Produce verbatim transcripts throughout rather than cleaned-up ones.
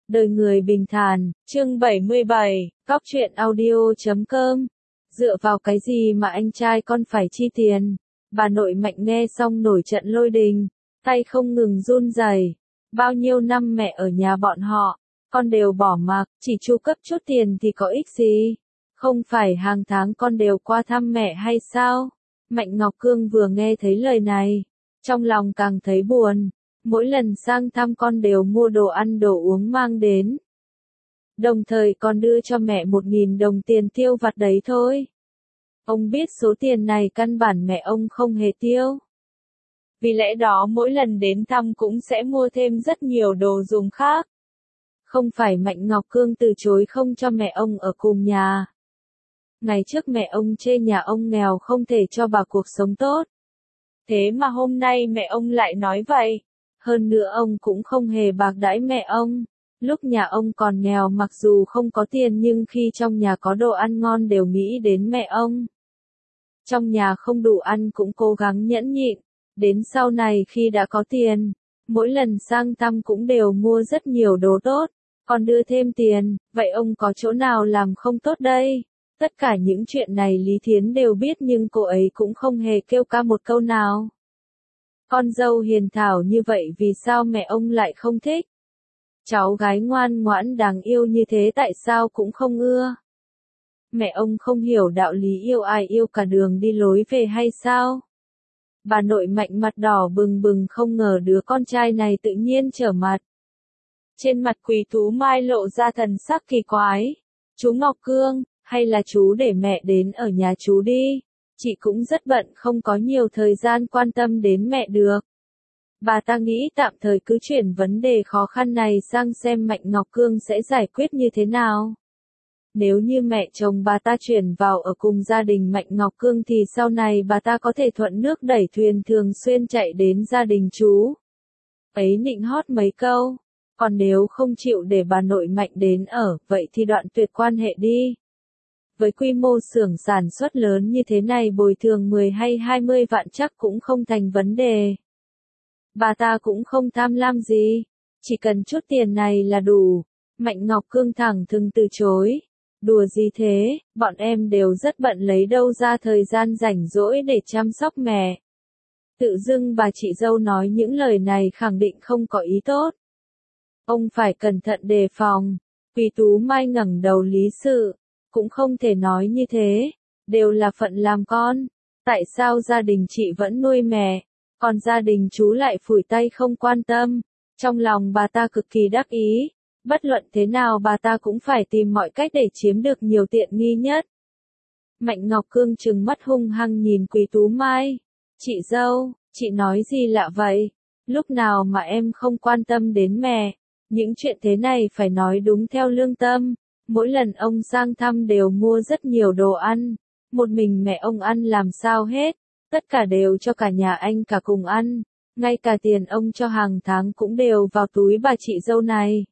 Đời người bình thản, chương bảy mươi bảy, Cóc truyện audio chấm com. Dựa vào cái gì mà anh trai con phải chi tiền? Bà nội Mạnh nghe xong nổi trận lôi đình, tay không ngừng run rẩy. Bao nhiêu năm mẹ ở nhà bọn họ, con đều bỏ mặc, chỉ chu cấp chút tiền thì có ích gì? Không phải hàng tháng con đều qua thăm mẹ hay sao? Mạnh Ngọc Cương vừa nghe thấy lời này, trong lòng càng thấy buồn. Mỗi lần sang thăm con đều mua đồ ăn đồ uống mang đến. Đồng thời còn đưa cho mẹ một nghìn đồng tiền tiêu vặt đấy thôi. Ông biết số tiền này căn bản mẹ ông không hề tiêu. Vì lẽ đó mỗi lần đến thăm cũng sẽ mua thêm rất nhiều đồ dùng khác. Không phải Mạnh Ngọc Cương từ chối không cho mẹ ông ở cùng nhà. Ngày trước mẹ ông chê nhà ông nghèo không thể cho bà cuộc sống tốt. Thế mà hôm nay mẹ ông lại nói vậy. Hơn nữa ông cũng không hề bạc đãi mẹ ông. Lúc nhà ông còn nghèo mặc dù không có tiền nhưng khi trong nhà có đồ ăn ngon đều nghĩ đến mẹ ông. Trong nhà không đủ ăn cũng cố gắng nhẫn nhịn. Đến sau này khi đã có tiền, mỗi lần sang thăm cũng đều mua rất nhiều đồ tốt, còn đưa thêm tiền, vậy ông có chỗ nào làm không tốt đây? Tất cả những chuyện này Lý Thiến đều biết nhưng cô ấy cũng không hề kêu ca một câu nào. Con dâu hiền thảo như vậy vì sao mẹ ông lại không thích? Cháu gái ngoan ngoãn đáng yêu như thế tại sao cũng không ưa? Mẹ ông không hiểu đạo lý yêu ai yêu cả đường đi lối về hay sao? Bà nội Mạnh mặt đỏ bừng bừng không ngờ đứa con trai này tự nhiên trở mặt. Trên mặt Quý Tú Mai lộ ra thần sắc kỳ quái. Chú Ngọc Cương, hay là chú để mẹ đến ở nhà chú đi? Chị cũng rất bận không có nhiều thời gian quan tâm đến mẹ được. Bà ta nghĩ tạm thời cứ chuyển vấn đề khó khăn này sang xem Mạnh Ngọc Cương sẽ giải quyết như thế nào. Nếu như mẹ chồng bà ta chuyển vào ở cùng gia đình Mạnh Ngọc Cương thì sau này bà ta có thể thuận nước đẩy thuyền thường xuyên chạy đến gia đình chú. Ấy nịnh hót mấy câu, còn nếu không chịu để bà nội Mạnh đến ở, vậy thì đoạn tuyệt quan hệ đi. Với quy mô xưởng sản xuất lớn như thế này bồi thường mười hay hai mươi vạn chắc cũng không thành vấn đề. Bà ta cũng không tham lam gì, chỉ cần chút tiền này là đủ. Mạnh Ngọc Cương thẳng thừng từ chối. Đùa gì thế, bọn em đều rất bận lấy đâu ra thời gian rảnh rỗi để chăm sóc mẹ. Tự dưng bà chị dâu nói những lời này khẳng định không có ý tốt. Ông phải cẩn thận đề phòng. Quý Tú Mai ngẩng đầu lý sự. Cũng không thể nói như thế, đều là phận làm con. Tại sao gia đình chị vẫn nuôi mẹ, còn gia đình chú lại phủi tay không quan tâm? Trong lòng bà ta cực kỳ đắc ý. Bất luận thế nào bà ta cũng phải tìm mọi cách để chiếm được nhiều tiện nghi nhất. Mạnh Ngọc Cương trừng mắt hung hăng nhìn Quý Tú Mai. Chị dâu, chị nói gì lạ vậy? Lúc nào mà em không quan tâm đến mẹ? Những chuyện thế này phải nói đúng theo lương tâm. Mỗi lần ông sang thăm đều mua rất nhiều đồ ăn. Một mình mẹ ông ăn làm sao hết. Tất cả đều cho cả nhà anh cả cùng ăn. Ngay cả tiền ông cho hàng tháng cũng đều vào túi bà chị dâu này.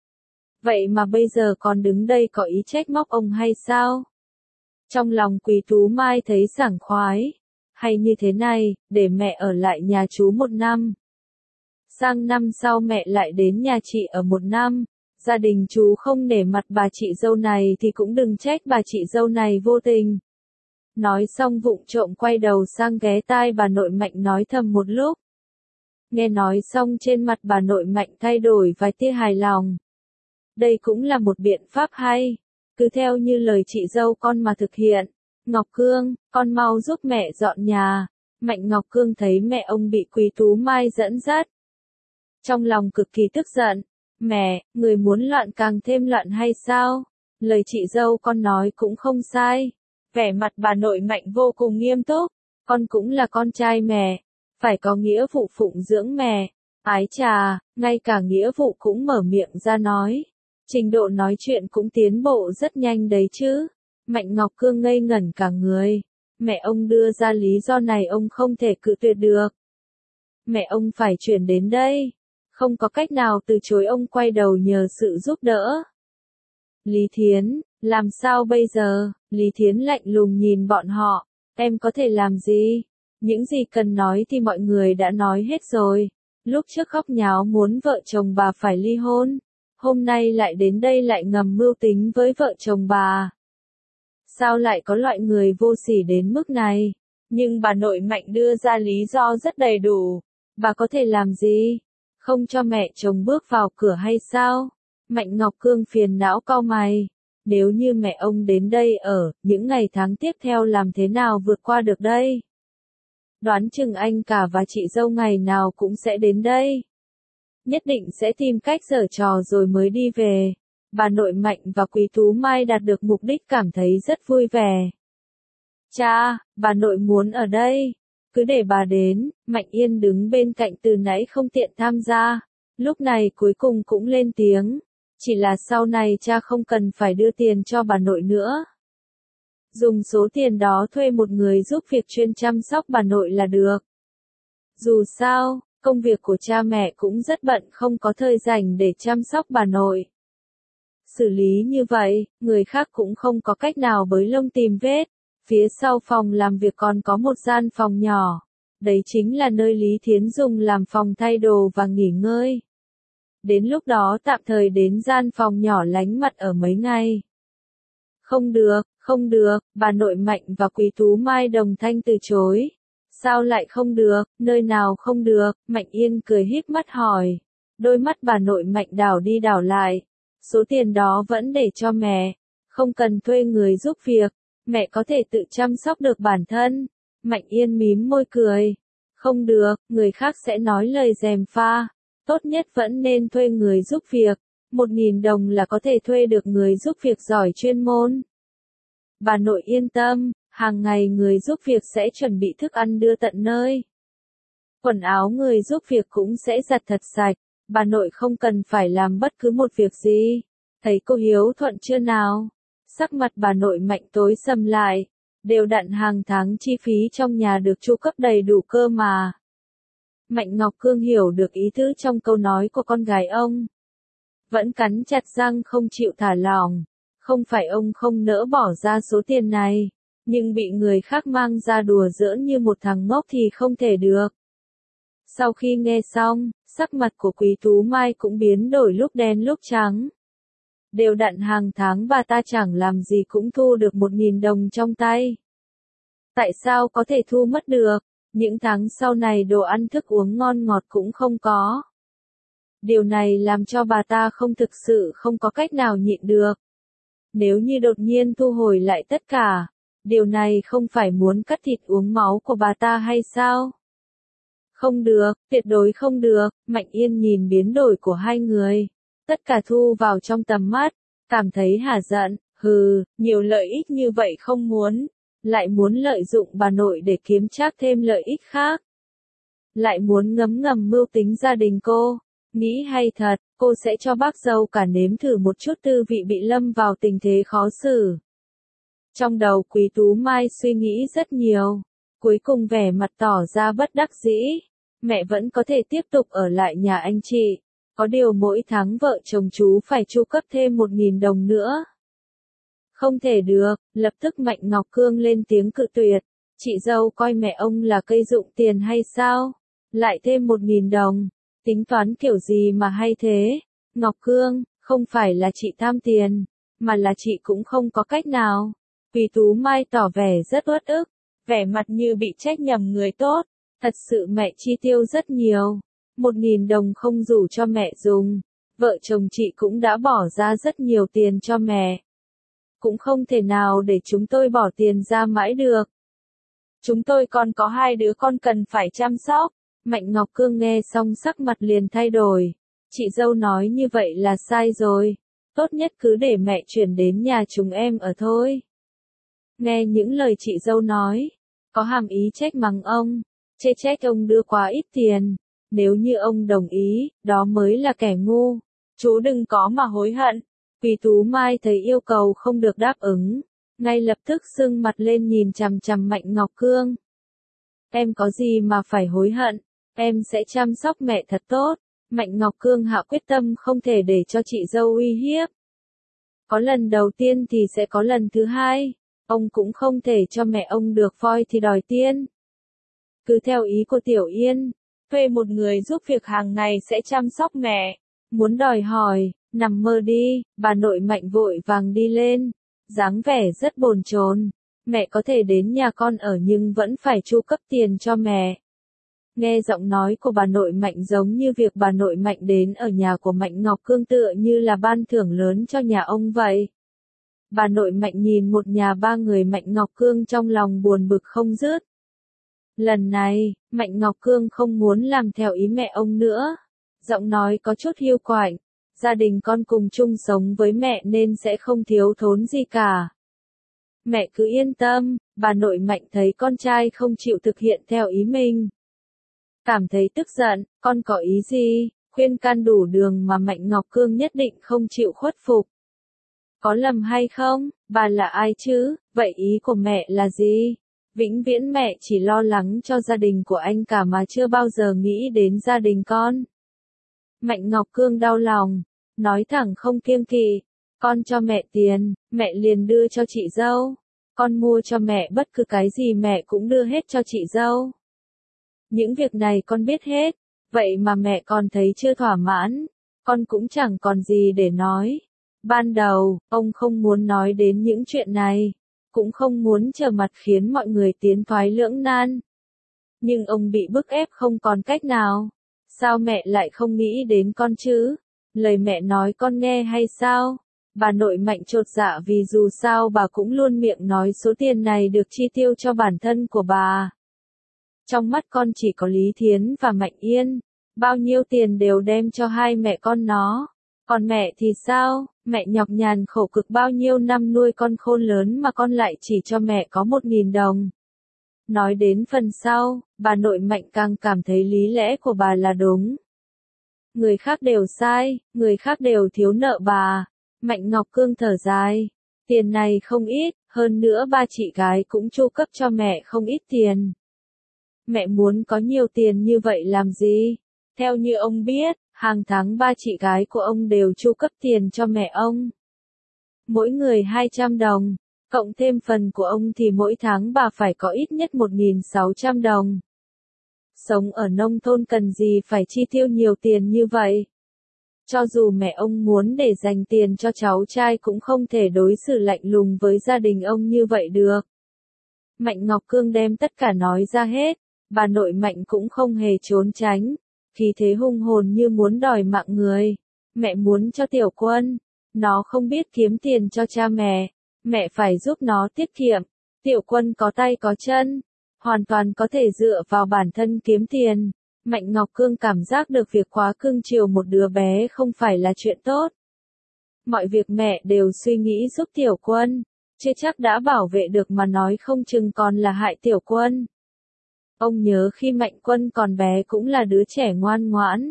Vậy mà bây giờ còn đứng đây có ý trách móc ông hay sao? Trong lòng Quý Tú Mai thấy sảng khoái. Hay như thế này, để mẹ ở lại nhà chú một năm. Sang năm sau mẹ lại đến nhà chị ở một năm. Gia đình chú không nể mặt bà chị dâu này thì cũng đừng trách bà chị dâu này vô tình. Nói xong vụng trộm quay đầu sang ghé tai bà nội Mạnh nói thầm một lúc. Nghe nói xong trên mặt bà nội Mạnh thay đổi vài tia hài lòng. Đây cũng là một biện pháp hay. Cứ theo như lời chị dâu con mà thực hiện. Ngọc Cương, con mau giúp mẹ dọn nhà. Mạnh Ngọc Cương thấy mẹ ông bị Quý Tú Mai dẫn dắt. Trong lòng cực kỳ tức giận. Mẹ, người muốn loạn càng thêm loạn hay sao? Lời chị dâu con nói cũng không sai. Vẻ mặt bà nội Mạnh vô cùng nghiêm túc. Con cũng là con trai mẹ. Phải có nghĩa vụ phụng dưỡng mẹ. Ái chà, ngay cả nghĩa vụ cũng mở miệng ra nói. Trình độ nói chuyện cũng tiến bộ rất nhanh đấy chứ. Mạnh Ngọc Cương ngây ngẩn cả người. Mẹ ông đưa ra lý do này ông không thể cự tuyệt được. Mẹ ông phải chuyển đến đây. Không có cách nào từ chối ông quay đầu nhờ sự giúp đỡ. Lý Thiến, làm sao bây giờ? Lý Thiến lạnh lùng nhìn bọn họ. Em có thể làm gì? Những gì cần nói thì mọi người đã nói hết rồi. Lúc trước khóc nháo muốn vợ chồng bà phải ly hôn. hôm nay lại đến đây lại ngầm mưu tính với vợ chồng bà. Sao lại có loại người vô sỉ đến mức này? Nhưng bà nội Mạnh đưa ra lý do rất đầy đủ. Bà có thể làm gì? Không cho mẹ chồng bước vào cửa hay sao? Mạnh Ngọc Cương phiền não cau mày. Nếu như mẹ ông đến đây ở, những ngày tháng tiếp theo làm thế nào vượt qua được đây? Đoán chừng anh cả và chị dâu ngày nào cũng sẽ đến đây. Nhất định sẽ tìm cách giở trò rồi mới đi về. Bà nội Mạnh và Quý Tú Mai đạt được mục đích cảm thấy rất vui vẻ. Cha, bà nội muốn ở đây. Cứ để bà đến. Mạnh Yên đứng bên cạnh từ nãy không tiện tham gia. Lúc này cuối cùng cũng lên tiếng. Chỉ là sau này cha không cần phải đưa tiền cho bà nội nữa. Dùng số tiền đó thuê một người giúp việc chuyên chăm sóc bà nội là được. Dù sao, công việc của cha mẹ cũng rất bận không có thời rảnh để chăm sóc bà nội. Xử lý như vậy, người khác cũng không có cách nào bới lông tìm vết. Phía sau phòng làm việc còn có một gian phòng nhỏ. Đấy chính là nơi Lý Thiến dùng làm phòng thay đồ và nghỉ ngơi. Đến lúc đó tạm thời đến gian phòng nhỏ lánh mặt ở mấy ngày. Không được, không được, bà nội Mạnh và Quý Tú Mai đồng thanh từ chối. Sao lại không được, nơi nào không được, Mạnh Yên cười híp mắt hỏi. Đôi mắt bà nội Mạnh đảo đi đảo lại. Số tiền đó vẫn để cho mẹ, không cần thuê người giúp việc, mẹ có thể tự chăm sóc được bản thân. Mạnh Yên mím môi cười. Không được, người khác sẽ nói lời gièm pha. Tốt nhất vẫn nên thuê người giúp việc. Một nghìn đồng là có thể thuê được người giúp việc giỏi chuyên môn. Bà nội yên tâm, hàng ngày người giúp việc sẽ chuẩn bị thức ăn đưa tận nơi. Quần áo người giúp việc cũng sẽ giặt thật sạch. Bà nội không cần phải làm bất cứ một việc gì. Thấy cô hiếu thuận chưa nào? Sắc mặt bà nội Mạnh tối sầm lại. Đều đặn hàng tháng chi phí trong nhà được chu cấp đầy đủ cơ mà. Mạnh Ngọc Cương hiểu được ý tứ trong câu nói của con gái ông. Vẫn cắn chặt răng không chịu thả lỏng. Không phải ông không nỡ bỏ ra số tiền này. Nhưng bị người khác mang ra đùa giỡn như một thằng ngốc thì không thể được. Sau khi nghe xong, sắc mặt của Quý Tú Mai cũng biến đổi lúc đen lúc trắng. Đều đặn hàng tháng bà ta chẳng làm gì cũng thu được một nghìn đồng trong tay. Tại sao có thể thu mất được? Những tháng sau này đồ ăn thức uống ngon ngọt cũng không có. Điều này làm cho bà ta không thực sự không có cách nào nhịn được. Nếu như đột nhiên thu hồi lại tất cả, điều này không phải muốn cắt thịt uống máu của bà ta hay sao? Không được, tuyệt đối không được, Mạnh Yên nhìn biến đổi của hai người. Tất cả thu vào trong tầm mắt, cảm thấy hả giận, hừ, nhiều lợi ích như vậy không muốn. Lại muốn lợi dụng bà nội để kiếm trác thêm lợi ích khác. Lại muốn ngấm ngầm mưu tính gia đình cô. Nghĩ hay thật, cô sẽ cho bác dâu cả nếm thử một chút tư vị bị lâm vào tình thế khó xử. Trong đầu Quý Tú Mai suy nghĩ rất nhiều. Cuối cùng vẻ mặt tỏ ra bất đắc dĩ. Mẹ vẫn có thể tiếp tục ở lại nhà anh chị. Có điều mỗi tháng vợ chồng chú phải chu cấp thêm một nghìn đồng nữa. Không thể được, lập tức Mạnh Ngọc Cương lên tiếng cự tuyệt. Chị dâu coi mẹ ông là cây dụng tiền hay sao? Lại thêm một nghìn đồng. Tính toán kiểu gì mà hay thế? Ngọc Cương, không phải là chị tham tiền, mà là chị cũng không có cách nào. Quý Tú Mai tỏ vẻ rất uất ức, vẻ mặt như bị trách nhầm người tốt. Thật sự mẹ chi tiêu rất nhiều. Một nghìn đồng không đủ cho mẹ dùng. Vợ chồng chị cũng đã bỏ ra rất nhiều tiền cho mẹ. Cũng không thể nào để chúng tôi bỏ tiền ra mãi được. Chúng tôi còn có hai đứa con cần phải chăm sóc. Mạnh Ngọc Cương nghe xong sắc mặt liền thay đổi. Chị dâu nói như vậy là sai rồi. Tốt nhất cứ để mẹ chuyển đến nhà chúng em ở thôi. Nghe những lời chị dâu nói, có hàm ý trách mắng ông, chê trách ông đưa quá ít tiền. Nếu như ông đồng ý, đó mới là kẻ ngu. Chú đừng có mà hối hận. Quý Tú Mai thấy yêu cầu không được đáp ứng, ngay lập tức sưng mặt lên nhìn chằm chằm Mạnh Ngọc Cương. Em có gì mà phải hối hận, em sẽ chăm sóc mẹ thật tốt. Mạnh Ngọc Cương hạ quyết tâm không thể để cho chị dâu uy hiếp. Có lần đầu tiên thì sẽ có lần thứ hai, ông cũng không thể cho mẹ ông được voi thì đòi tiên. Cứ theo ý của Tiểu Yên, thuê một người giúp việc hàng ngày sẽ chăm sóc mẹ. Muốn đòi hỏi, Nằm mơ đi, bà nội Mạnh vội vàng đi lên, dáng vẻ rất bồn chồn. Mẹ có thể đến nhà con ở nhưng vẫn phải chu cấp tiền cho mẹ. Nghe giọng nói của bà nội Mạnh giống như việc bà nội Mạnh đến ở nhà của Mạnh Ngọc Cương tựa như là ban thưởng lớn cho nhà ông vậy. Bà nội Mạnh nhìn một nhà ba người Mạnh Ngọc Cương trong lòng buồn bực không dứt. Lần này, Mạnh Ngọc Cương không muốn làm theo ý mẹ ông nữa. Giọng nói có chút hiu quạnh. Gia đình con cùng chung sống với mẹ nên sẽ không thiếu thốn gì cả. Mẹ cứ yên tâm, bà nội Mạnh thấy con trai không chịu thực hiện theo ý mình. Cảm thấy tức giận, con có ý gì, khuyên can đủ đường mà Mạnh Ngọc Cương nhất định không chịu khuất phục. Có lầm hay không, bà là ai chứ, vậy ý của mẹ là gì? Vĩnh viễn mẹ chỉ lo lắng cho gia đình của anh cả mà chưa bao giờ nghĩ đến gia đình con. Mạnh Ngọc Cương đau lòng, nói thẳng không kiêng kỵ, con cho mẹ tiền, mẹ liền đưa cho chị dâu. Con mua cho mẹ bất cứ cái gì mẹ cũng đưa hết cho chị dâu. Những việc này con biết hết, vậy mà mẹ còn thấy chưa thỏa mãn, con cũng chẳng còn gì để nói. Ban đầu, ông không muốn nói đến những chuyện này, cũng không muốn trở mặt khiến mọi người tiến thoái lưỡng nan. Nhưng ông bị bức ép không còn cách nào. Sao mẹ lại không nghĩ đến con chứ? Lời mẹ nói con nghe hay sao? Bà nội Mạnh chột dạ vì dù sao bà cũng luôn miệng nói số tiền này được chi tiêu cho bản thân của bà. Trong mắt con chỉ có Lý Thiến và Mạnh Yên, bao nhiêu tiền đều đem cho hai mẹ con nó. Còn mẹ thì sao, mẹ nhọc nhằn khổ cực bao nhiêu năm nuôi con khôn lớn mà con lại chỉ cho mẹ có một nghìn đồng. Nói đến phần sau, bà nội Mạnh càng cảm thấy lý lẽ của bà là đúng. Người khác đều sai, người khác đều thiếu nợ bà. Mạnh Ngọc Cương thở dài, tiền này không ít, hơn nữa ba chị gái cũng chu cấp cho mẹ không ít tiền. Mẹ muốn có nhiều tiền như vậy làm gì? Theo như ông biết, hàng tháng ba chị gái của ông đều chu cấp tiền cho mẹ ông. Mỗi người hai trăm đồng, cộng thêm phần của ông thì mỗi tháng bà phải có ít nhất một nghìn sáu trăm đồng. Sống ở nông thôn cần gì phải chi tiêu nhiều tiền như vậy? Cho dù mẹ ông muốn để dành tiền cho cháu trai cũng không thể đối xử lạnh lùng với gia đình ông như vậy được. Mạnh Ngọc Cương đem tất cả nói ra hết, bà nội Mạnh cũng không hề trốn tránh, khí thế hung hồn như muốn đòi mạng người. Mẹ muốn cho Tiểu Quân, nó không biết kiếm tiền cho cha mẹ, mẹ phải giúp nó tiết kiệm. Tiểu Quân có tay có chân, hoàn toàn có thể dựa vào bản thân kiếm tiền. Mạnh Ngọc Cương cảm giác được việc quá cưng chiều một đứa bé không phải là chuyện tốt. Mọi việc mẹ đều suy nghĩ giúp Tiểu Quân, chưa chắc đã bảo vệ được mà nói không chừng còn là hại Tiểu Quân. Ông nhớ khi Mạnh Quân còn bé cũng là đứa trẻ ngoan ngoãn,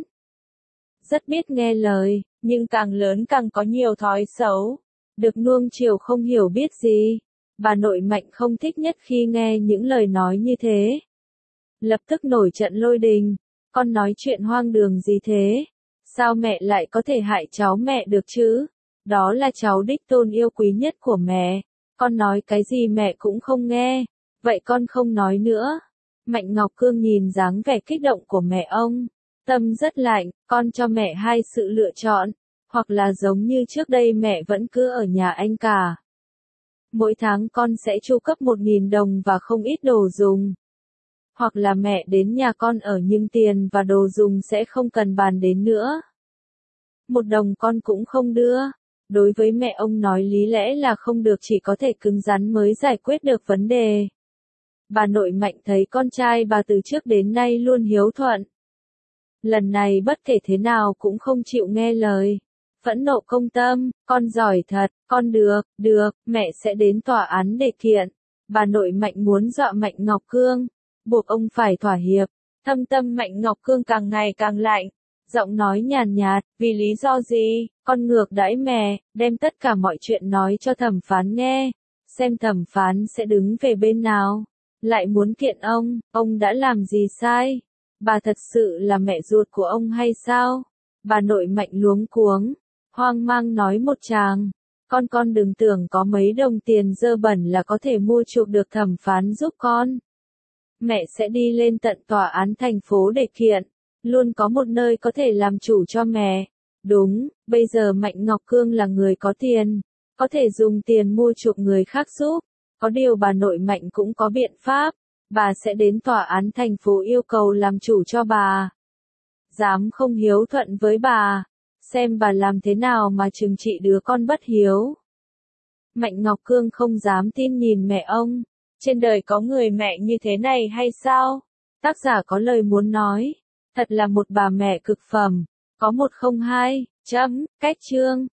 rất biết nghe lời, nhưng càng lớn càng có nhiều thói xấu, được nuông chiều không hiểu biết gì. Bà nội Mạnh không thích nhất khi nghe những lời nói như thế. Lập tức nổi trận lôi đình, con nói chuyện hoang đường gì thế? Sao mẹ lại có thể hại cháu mẹ được chứ? Đó là cháu đích tôn yêu quý nhất của mẹ, con nói cái gì mẹ cũng không nghe, vậy con không nói nữa. Mạnh Ngọc Cương nhìn dáng vẻ kích động của mẹ ông, tâm rất lạnh, con cho mẹ hai sự lựa chọn, hoặc là giống như trước đây mẹ vẫn cứ ở nhà anh cả. Mỗi tháng con sẽ chu cấp một nghìn đồng và không ít đồ dùng. Hoặc là mẹ đến nhà con ở nhưng tiền và đồ dùng sẽ không cần bàn đến nữa. Một đồng con cũng không đưa. Đối với mẹ ông nói lý lẽ là không được, chỉ có thể cứng rắn mới giải quyết được vấn đề. Bà nội Mạnh thấy con trai bà từ trước đến nay luôn hiếu thuận. Lần này bất kể thế nào cũng không chịu nghe lời. Phẫn nộ công tâm, con giỏi thật, con được, được, mẹ sẽ đến tòa án để kiện. Bà nội Mạnh muốn dọa Mạnh Ngọc Cương, buộc ông phải thỏa hiệp. Thâm tâm Mạnh Ngọc Cương càng ngày càng lạnh, giọng nói nhàn nhạt, vì lý do gì, con ngược đãi mẹ, đem tất cả mọi chuyện nói cho thẩm phán nghe, xem thẩm phán sẽ đứng về bên nào. Lại muốn kiện ông, ông đã làm gì sai? Bà thật sự là mẹ ruột của ông hay sao? Bà nội Mạnh luống cuống, hoang mang nói một tràng. Con con đừng tưởng có mấy đồng tiền dơ bẩn là có thể mua chuộc được thẩm phán giúp con. Mẹ sẽ đi lên tận tòa án thành phố để kiện, luôn có một nơi có thể làm chủ cho mẹ. Đúng, bây giờ Mạnh Ngọc Cương là người có tiền, có thể dùng tiền mua chuộc người khác giúp. Có điều bà nội Mạnh cũng có biện pháp, bà sẽ đến tòa án thành phố yêu cầu làm chủ cho bà. Dám không hiếu thuận với bà, xem bà làm thế nào mà trừng trị đứa con bất hiếu. Mạnh Ngọc Cương không dám tin nhìn mẹ ông, trên đời có người mẹ như thế này hay sao? Tác giả có lời muốn nói, thật là một bà mẹ cực phẩm. Có một không hai, chấm, cách chương.